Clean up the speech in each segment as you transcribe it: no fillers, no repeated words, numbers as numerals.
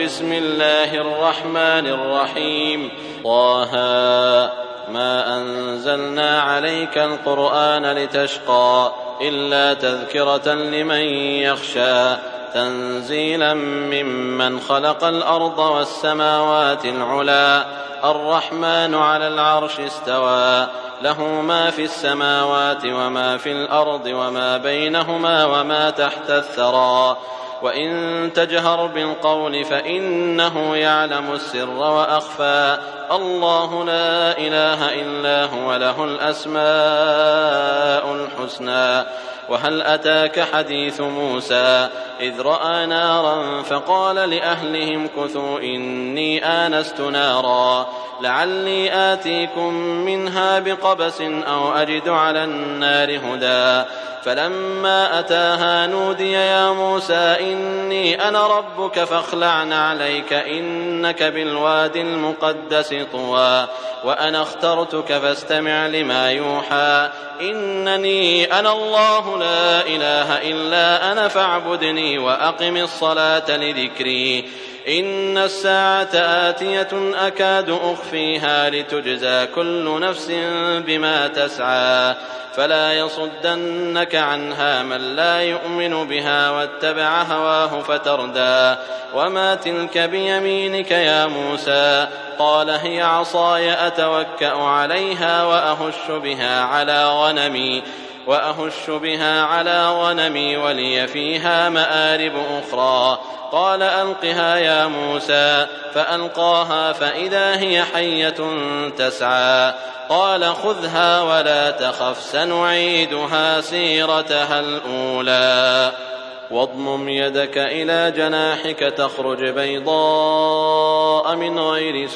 بسم الله الرحمن الرحيم طه ما أنزلنا عليك القرآن لتشقى إلا تذكرة لمن يخشى تنزيلا ممن خلق الأرض والسماوات العلى الرحمن على العرش استوى له ما في السماوات وما في الأرض وما بينهما وما تحت الثرى وإن تجهر بالقول فإنه يعلم السر وأخفى الله لا إله إلا هو له الأسماء الحسنى وهل أتاك حديث موسى إذ رأى نارا فقال لأهلهم كثوا إني آنست نارا لعلي آتيكم منها بقبس أو أجد على النار هدى فلما أتاها نودي يا موسى إني أنا ربك فاخلع نعليك إنك بالوادي المقدس طوى وأنا اخترتك فاستمع لما يوحى إنني أنا الله لا إله إلا أنا فاعبدني وأقم الصلاة لذكري إن الساعة آتية أكاد أخفيها لتجزى كل نفس بما تسعى فلا يصدنك عنها من لا يؤمن بها واتبع هواه فتردى وما تلك بيمينك يا موسى قال هي عصاي أتوكأ عليها وأهش بها على غنمي ولي فيها مآرب أخرى قال ألقها يا موسى فألقاها فإذا هي حية تسعى قال خذها ولا تخف سنعيدها سيرتها الأولى واضمم يدك إلى جناحك تخرج بيضاء من غير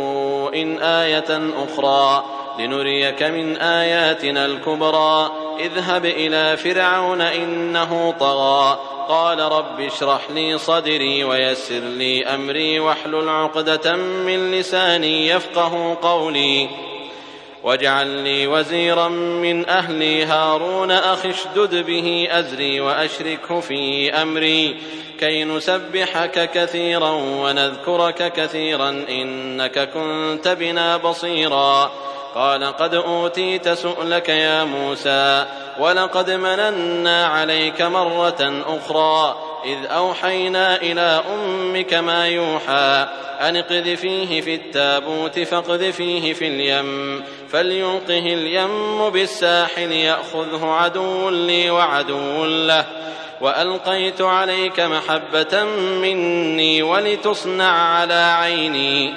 سوء آية أخرى لنريك من آياتنا الكبرى اذهب إلى فرعون إنه طغى قال رب اشرح لي صدري ويسر لي أمري واحلل عقدة من لساني يفقه قولي واجعل لي وزيرا من أهلي هارون أخي اشدد به أزري وأشركه في أمري كي نسبحك كثيرا ونذكرك كثيرا إنك كنت بنا بصيرا قال قد أوتيت سؤلك يا موسى ولقد مننا عليك مرة أخرى إذ أوحينا إلى أمك ما يوحى أن اقذفيه في التابوت فاقذفيه في اليم فليلقه اليم بالساحل يأخذه عدو لي وعدو له وألقيت عليك محبة مني ولتصنع على عيني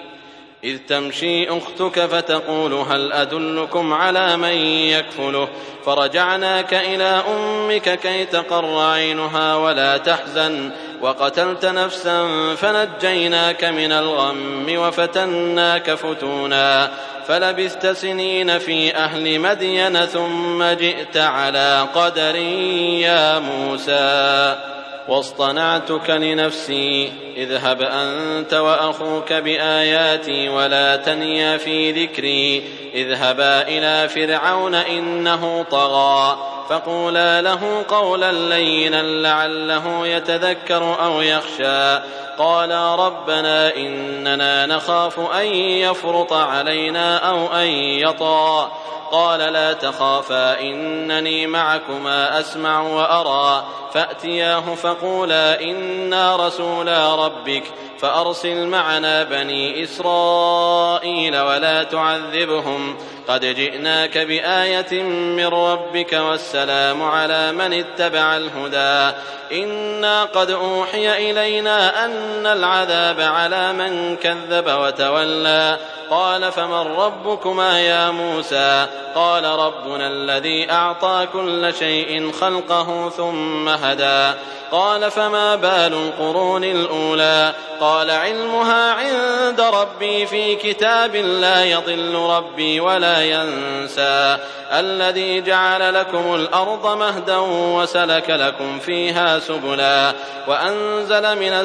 إذ تمشي أختك فتقول هل أدلكم على من يكفله فرجعناك إلى أمك كي تقر عينها ولا تحزن وقتلت نفسا فنجيناك من الغم وفتناك فتونا فلبثت سنين في أهل مدين ثم جئت على قدر يا موسى واصطنعتك لنفسي اذهب أنت وأخوك بآياتي ولا تنيا في ذكري اذهبا إلى فرعون إنه طغى فقولا له قولا لينا لعله يتذكر أو يخشى قالا ربنا إننا نخاف أن يفرط علينا أو أن يطغى قال لا تخافا إنني معكما أسمع وأرى فأتياه فقولا إنا رسولا ربك فأرسل معنا بني إسرائيل ولا تعذبهم قد جئناك بآية من ربك والسلام على من اتبع الهدى إنا قد أوحي إلينا أن العذاب على من كذب وتولى قال فمن ربكما يا موسى قال ربنا الذي أعطى كل شيء خلقه ثم هدى قال فما بال القرون الأولى قال علمها عند ربي في كتاب لا يضل ربي ولا ينسى الذي جعل لكم الأرض مهدا وسلك لكم فيها سبلا وأنزل من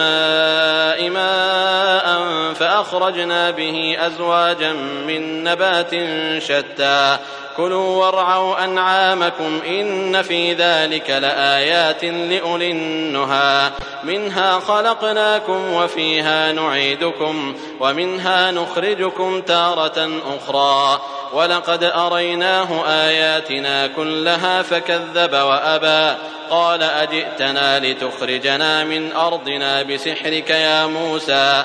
السماء ماء فأخرجنا به أزواجا من نبات شتى كلوا وارعوا أنعامكم إن في ذلك لآيات لأولي النهى منها خلقناكم وفيها نعيدكم ومنها نخرجكم تارة أخرى ولقد أريناه آياتنا كلها فكذب وأبى قال أجئتنا لتخرجنا من أرضنا بسحرك يا موسى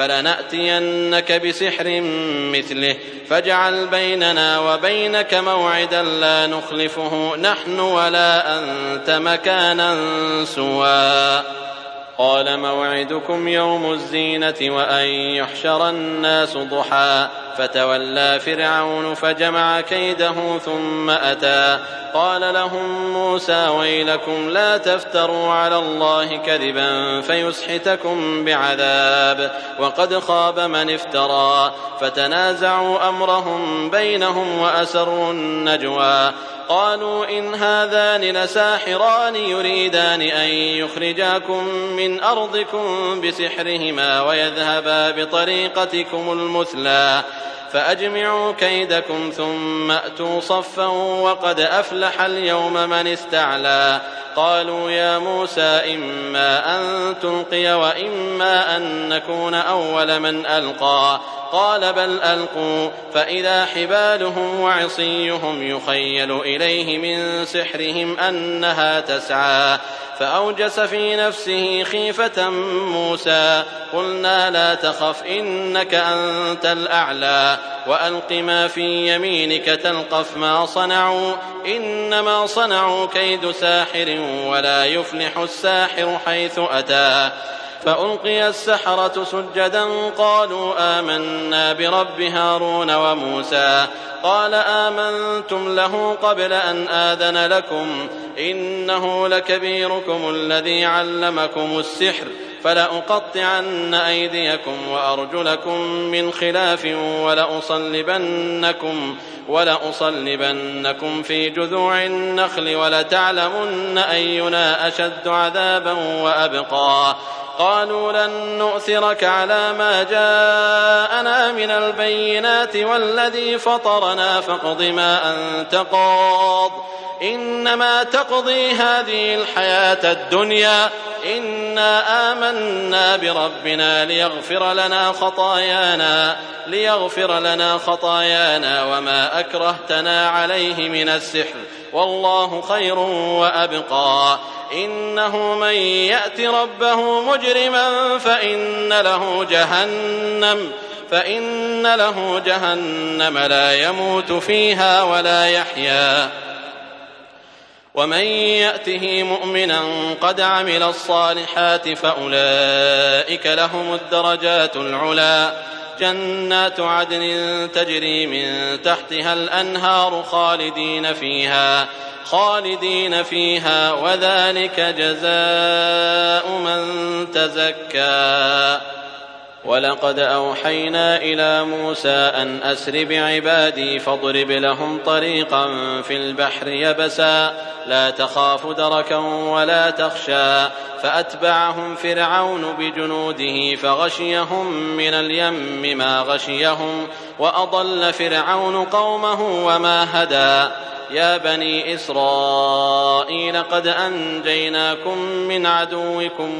فلنأتينك بسحر مثله فاجعل بيننا وبينك موعدا لا نخلفه نحن ولا أنت مكانا سوى قال موعدكم يوم الزينة وأن يحشر الناس ضحى فتولى فرعون فجمع كيده ثم أتى قال لهم موسى ويلكم لا تفتروا على الله كذبا فيسحتكم بعذاب وقد خاب من افترى فتنازعوا أمرهم بينهم وأسروا النجوى قالوا إن هذان لساحران يريدان أن يخرجاكم من أرضكم بسحرهما ويذهبا بطريقتكم المثلى فأجمعوا كيدكم ثم أتوا صفا وقد أفلح اليوم من استعلى قالوا يا موسى إما أن تلقي وإما أن نكون أول من ألقى قال بل ألقوا فإذا حبالهم وعصيهم يخيل إليه من سحرهم أنها تسعى فأوجس في نفسه خيفة موسى قلنا لا تخف إنك أنت الأعلى وألق ما في يمينك تلقف ما صنعوا إنما صنعوا كيد ساحر ولا يفلح الساحر حيث أتى فألقي السحرة سجدا قالوا آمنا برب هارون وموسى قال آمنتم له قبل أن آذن لكم إنه لكبيركم الذي علمكم السحر فلأقطعن أيديكم وأرجلكم من خلاف ولأصلبنكم في جذوع النخل ولتعلمن أينا أشد عذابا وأبقى قالوا لن نؤثرك على ما جاءنا من البينات والذي فطرنا فاقض ما أنت قاض إنما تقضي هذه الحياة الدنيا إنا آمنا بربنا ليغفر لنا خطايانا وما أكرهتنا عليه من السحر والله خير وأبقى إنه من يأت ربه مجرما فإن له جهنم لا يموت فيها ولا يحيا ومن يأته مؤمنا قد عمل الصالحات فأولئك لهم الدرجات العلى جنات عدن تجري من تحتها الأنهار خالدين فيها وذلك جزاء من تزكى ولقد أوحينا إلى موسى أن أسر بعبادي فاضرب لهم طريقا في البحر يبسا لا تخاف دركا ولا تخشى فأتبعهم فرعون بجنوده فغشيهم من اليم ما غشيهم وأضل فرعون قومه وما هدى يا بني إسرائيل قد أنجيناكم من عدوكم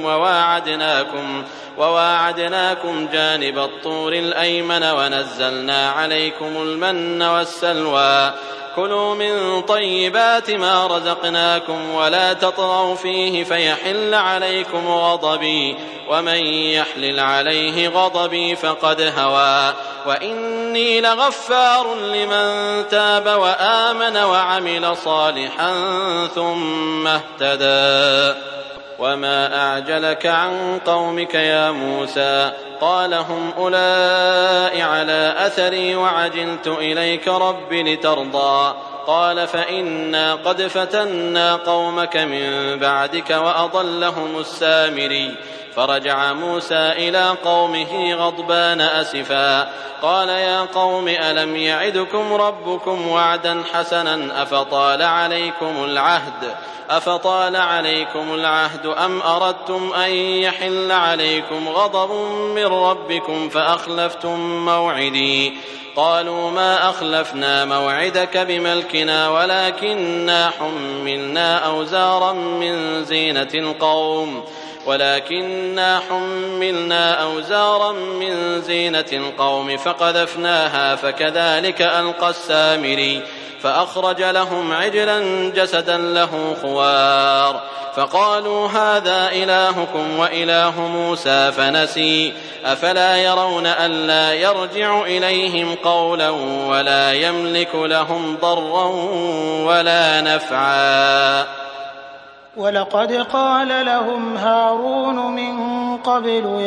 وواعدناكم جانب الطور الأيمن ونزلنا عليكم المن والسلوى كلوا من طيبات ما رزقناكم ولا تطغوا فيه فيحل عليكم غضبي ومن يحلل عليه غضبي فقد هوى وإني لغفار لمن تاب وآمن وعمل صالحا ثم اهتدى وما أعجلك عن قومك يا موسى قال هم أولئك على أثري وعجلت إليك رب لترضى قال فإنا قد فتنا قومك من بعدك وأضلهم السامري فرجع موسى إلى قومه غضبان أسفا قال يا قوم ألم يعدكم ربكم وعدا حسنا أفطال عليكم العهد أم أردتم أن يحل عليكم غضب من ربكم فأخلفتم موعدي قالوا ما أخلفنا موعدك بملكنا ولكننا حملنا أوزارا من زينة القوم فقذفناها فكذلك ألقى السامري فأخرج لهم عجلا جسدا له خوار فقالوا هذا إلهكم وإله موسى فنسي أفلا يرون ألا يرجع إليهم قولا ولا يملك لهم ضرا ولا نفعا ولقد قال لهم هارون من قبل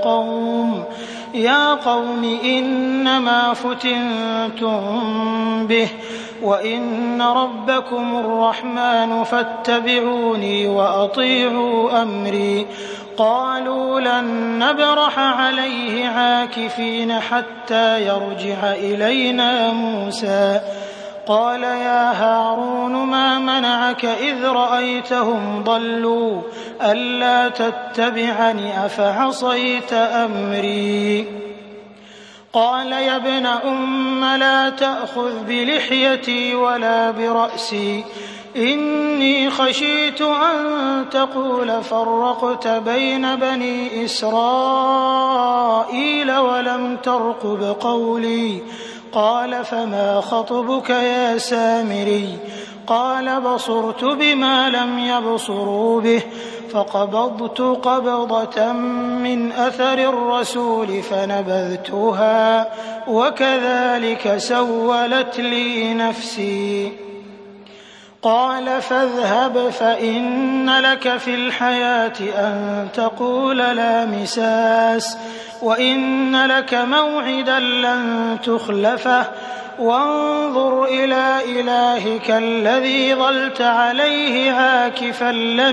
يا قوم إنما فتنتم به وإن ربكم الرحمن فاتبعوني وأطيعوا أمري قالوا لن نبرح عليه عاكفين حتى يرجع إلينا موسى قال يا هارون ما منعك إذ رأيتهم ضلوا ألا تتبعني أفعصيت أمري قال يا ابن أم لا تأخذ بلحيتي ولا برأسي إني خشيت أن تقول فرقت بين بني إسرائيل ولم ترقب قولي قال فما خطبك يا سامري قال بصرت بما لم يبصروا به فقبضت قبضة من أثر الرسول فنبذتها وكذلك سولت لي نفسي قال فاذهب فإن لك في الحياة أن تقول لا مساس وإن لك موعدا لن تخلفه وانظر إلى إلهك الذي ظلت عليه عاكفا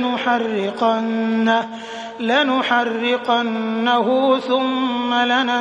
لنحرقنه ثم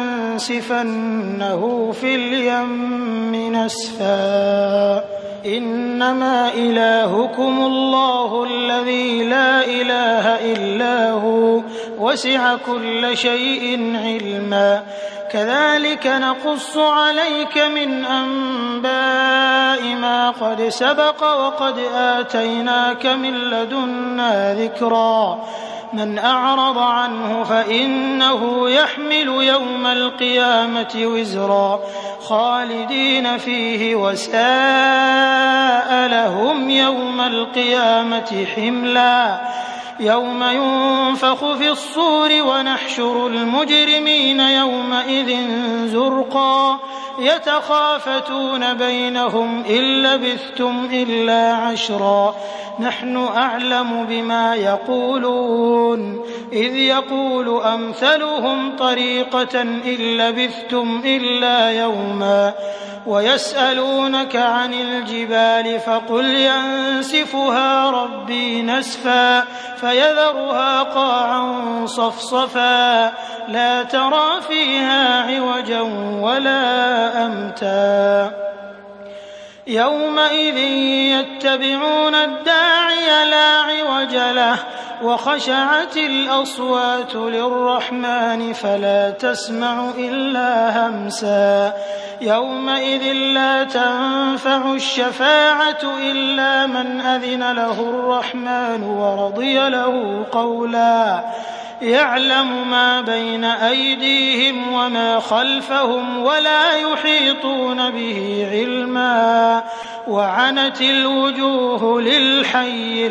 لننسفنه في اليم نسفا إنما إلهكم الله الذي لا إله إلا هو وسع كل شيء علما كذلك نقص عليك من أنباء ما قد سبق وقد آتيناك من لدنا ذكرا من أعرض عنه فإنه يحمل يوم القيامة وزرا خالدين فيه وساء لهم يوم القيامة حملا يوم ينفخ في الصور ونحشر المجرمين يومئذ زرقا يتخافتون بينهم إن لبثتم إلا عشرا نحن أعلم بما يقولون إذ يقول أمثلهم طريقة إن لبثتم إلا يوما ويسألونك عن الجبال فقل ينسفها ربي نسفا فيذرها قاعا صفصفا لا ترى فيها عوجا ولا أمتا يومئذ يتبعون الداعي لا عوج له وخشعت الأصوات للرحمن فلا تسمع إلا همسا يومئذ لا تنفع الشفاعة إلا من أذن له الرحمن ورضي له قولا يعلم ما بين أيديهم وما خلفهم ولا يحيطون به علما وعنت الوجوه للحي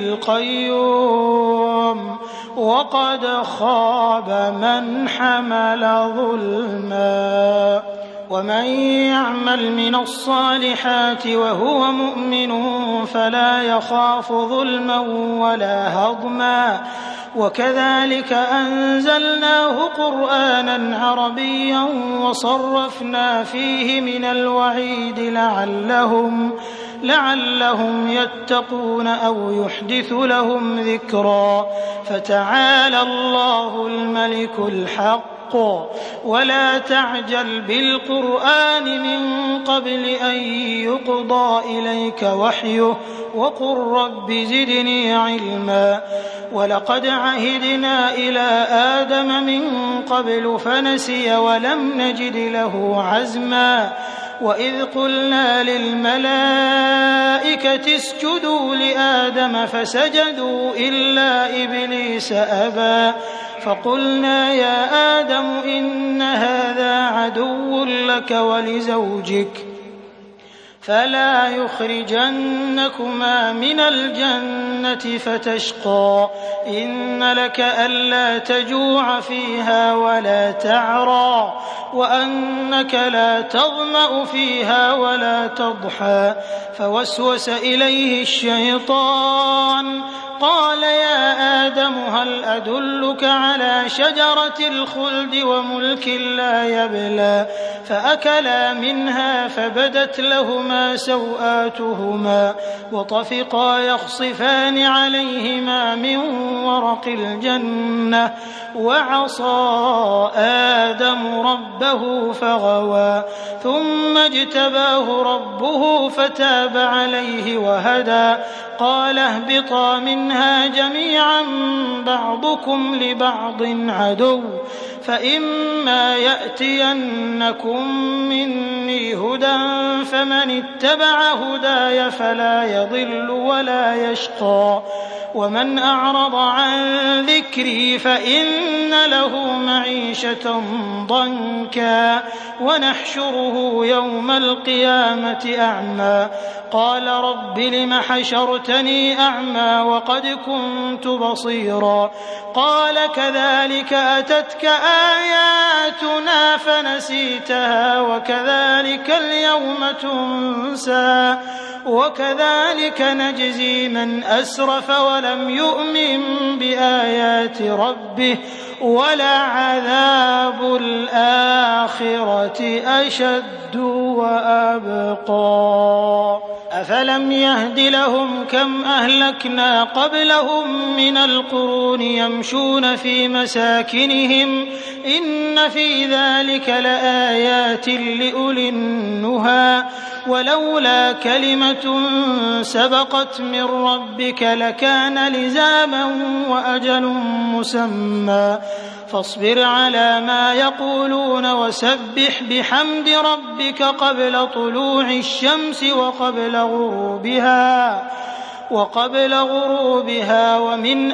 القيوم وقد خاب من حمل ظلما ومن يعمل من الصالحات وهو مؤمن فلا يخاف ظلما ولا هضما وكذلك أنزلناه قرآنا عربيا وصرفنا فيه من الوعيد لعلهم يتقون أو يحدث لهم ذكرا. فتعالى الله الملك الحق ولا تعجل بالقرآن من قبل أن يقضى إليك وحيه وقل رب زدني علما. ولقد عهدنا إلى آدم من قبل فنسي ولم نجد له عزما. وإذ قلنا للملائكة اسجدوا لآدم فسجدوا إلا إبليس أبى فقلنا يا آدم إن هذا عدو لك ولزوجك فلا يخرجنكما من الجنة فتشقى. إن لك ألا تجوع فيها ولا تعرى وأنك لا تظمأ فيها ولا تضحى. فوسوس إليه الشيطان قال يا آدم هل أدلك على شجرة الخلد وملك لا يبلى. فأكلا منها فبدت لهما سوآتهما وطفقا يخصفان عليهما من ورق الجنة وعصى آدم ربه فغوى. ثم اجتباه ربه فتاب عليه وهدى. قال اهبطا منها جميعا بعضكم لبعض عدو فإما يأتينكم مني هدى فمن اتبع هداي فلا يضل ولا يشقى. ومن أعرض عن ذكري فإن له معيشة ضنكا ونحشره يوم القيامة أعمى. قال رب لم حشرتني أعمى وقد كنت بصيرا. قال كذلك أتتك آياتنا فنسيتها وكذلك اليوم تنسى وكذلك نجزي من أسرف ولم يؤمن بآيات ربه ولعذاب الآخرة أشد وأبقى. أفلم يهد لهم كم أهلكنا قبلهم من القرون يمشون في مساكنهم إن في ذلك لآيات لأولي النهى. ولولا كلمة سبقت من ربك لكان لزاما وأجل مسمى. فاصبر على ما يقولون وسبح بحمد ربك قبل طلوع الشمس وقبل غروبها ومن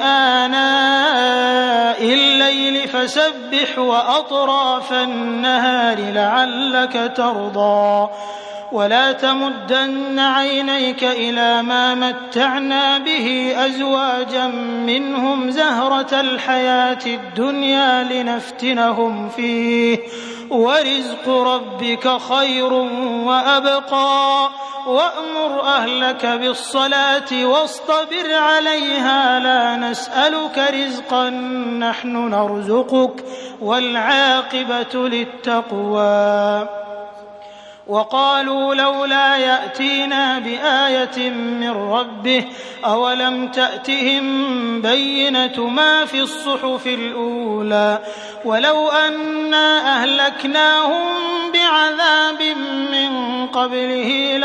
آناء الليل فسبح وأطراف النهار لعلك ترضى. ولا تمدن عينيك إلى ما متعنا به أزواجا منهم زهرة الحياة الدنيا لنفتنهم فيه ورزق ربك خير وأبقى. وأمر أهلك بالصلاة واصطبر عليها لا نسألك رزقا نحن نرزقك والعاقبة للتقوى. وقالوا لولا يأتينا بآية من ربه أولم تأتهم بينة ما في الصحف الأولى. ولو أنا أهلكناهم بعذاب من قبله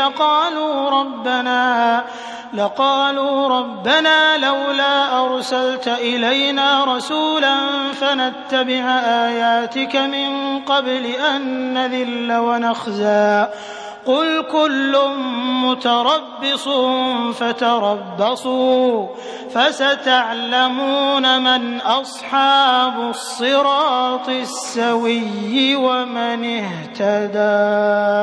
لقالوا ربنا لولا أرسلت إلينا رسولا فنتبع آياتك من قبل أن نذل ونخزى. قل كل متربص فتربصوا فستعلمون من أصحاب الصراط السوي ومن اهتدى.